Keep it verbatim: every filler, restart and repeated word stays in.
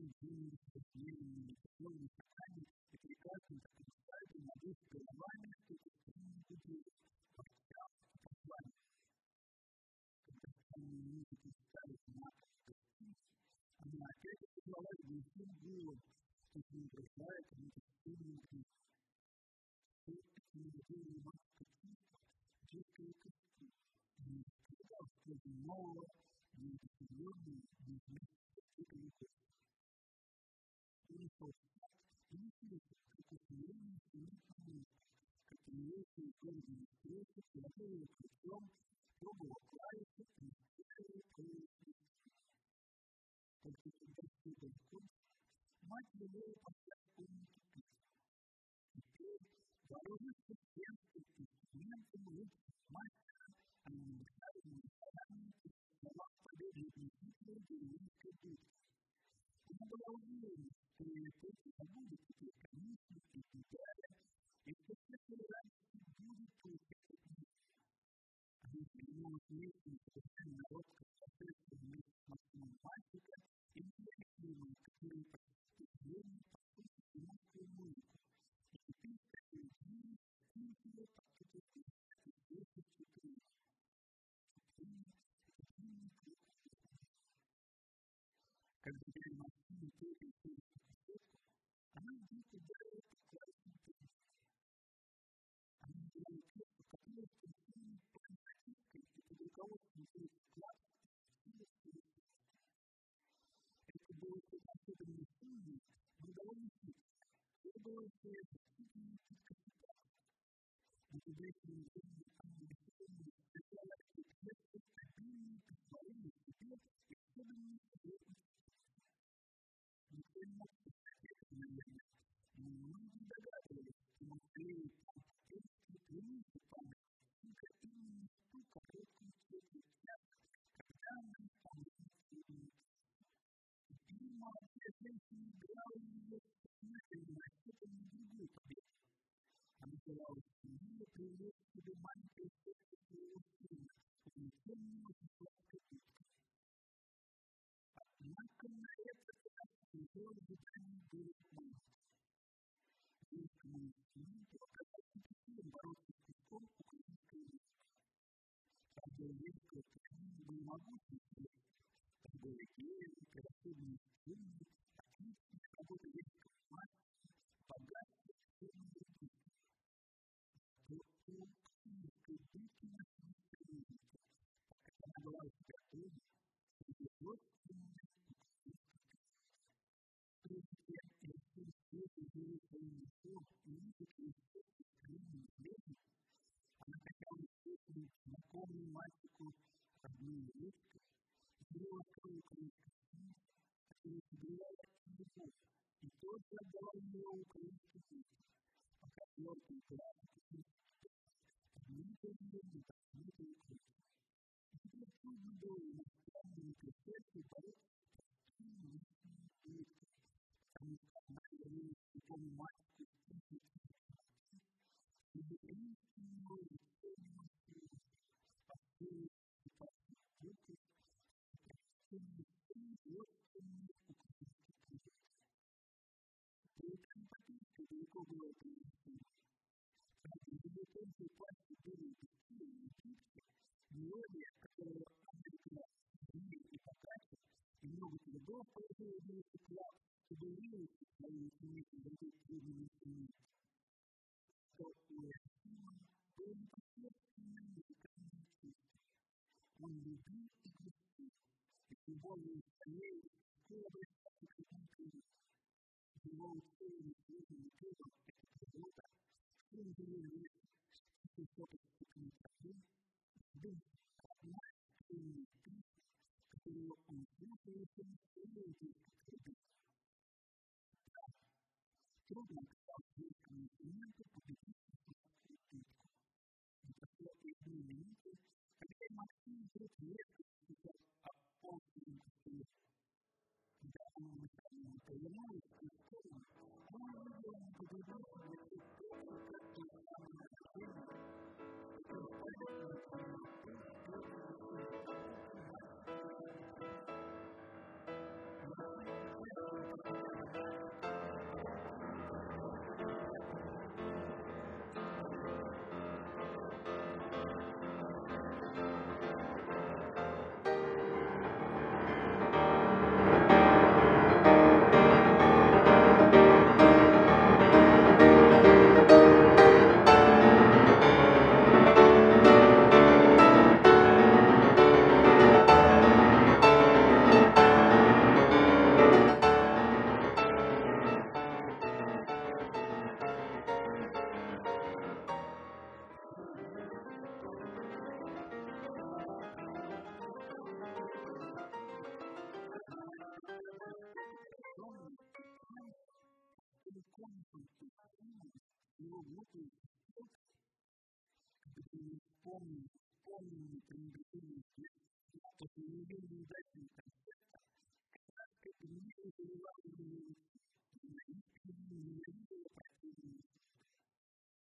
день впечатлениями, теплыми шагами и прекрасным таким стадием над их головами, что это что-нибудь делает, подчас и послание. Когда странные музыки стали знаком стать, она опять отозвалась глухим гулом, что не угрожает кому-то сильным криком. Вот эти неделные маски чувства, детские костюмы, не сказал, что же нового, не удивленного, не вместе с этой любовью. Он шел встать и не слышал, как усмирение сильных музыки, как милейшие гонные встречи, кладовые ключом, пробовал клавиши, и слышали кое-что. Только когда все это кончилось, мать велела поставить в комнате пить. Теперь, вооружившись женским инструментом, лучше мастера, она намешала на слова победы относительно деревенской дочки. Она была уверена, что ее эти забуды теперь конечны и печали, и что все толерантности будет получать от них. Она принимала вместе совершенно народ, как прошедший вместе с Максимом мальчика, и невероятным, который почти время послушал немецкую музыку, и теперь в такой дни ничего почти не десять четыре. Четыре, четыре, четыре. Когда я Максим только через пятисотку, она вдруг ударила прекрасный песни. Она делала песню, которая в течение панической и под руководством своих классов спустилась через песню. Это было что-то особенно сильное, но довольно хитрое. Это было своя действительно чувство. Но когда эти неделя она решительно сказала, что пьесы стабильные присвоили себе и особенно серьезность. Никто не мог посмотреть на меня, но многие догадывались, что Матвей там тексту принесет память, только именно в ту короткую четверть часа, когда она исполняет свою. Теперь молодая женщина играла ее сознательно, рассчитанной на другую победу. Она желала смело привлечь к себе маленькое сердце своего сына, увлеченного сладкой песней. Однако на этот раз его ожидание было мало. Женскому инстинкту оказалось нетрудно бороться с куском украинской речи. Правда, еврейское сочинение было могучей силой. Это было геем, превосходные сцены, отличная работа еврейского мастера, богатство сцены регистра. Что у украинской духи на смысле музыки, так как она была у себя дома, среди родственной украинской. Прежде чем решил свете сделать свою мечту, и музыка из сердца старинным времени, она хотела испытывать знакомую мальчику родную речку, сделала свою украинскую песню, которая согревала любовь, и тоже отдала ее украинской песне, пока твердые графики переступили, поднятые ее не поднятые крыши. Теперь трудно было иностранному пришельцу бороться с простыми личными действиями, потому что она говорила такому мальчику с тихой тихой, и единственного лицо демонстрирует, построив прекрасных трюков, прочтенных всеми родственными украинских книгах. Только симпатичка далеко была принесена. Правда, ее тонкие пальцы были быстрее и гибче, мелодия, которую она играла, сильнее и покаче, и много трудов положила в ее текла, чтобы выучить свои ученики в этой трудной инструменте. Что у Эфима было непосредственное музыкальное чувство. Он любил и грустил, и с любовью своей легко обращался к этому приюту. Его учили средним певом эта природа, что он был лет, что шепот стукнул совсем, был одна сильная песня, которую он слушал еще не целую только когда. Трудно оказалось детскому инструменту победить сладкую песню. И прошло и две минуты, когда Максим вдруг резко сказал об полном пустыне. Когда она наконец повернулась и сторону, он увидел на победителе лицо точно как то самое рождение, которое полезно на ту сторону и такую мальчика. Максим прекрасно конструктивность его глупые сделки, которые помнят, помнят пренебрежение от неудачной концепта,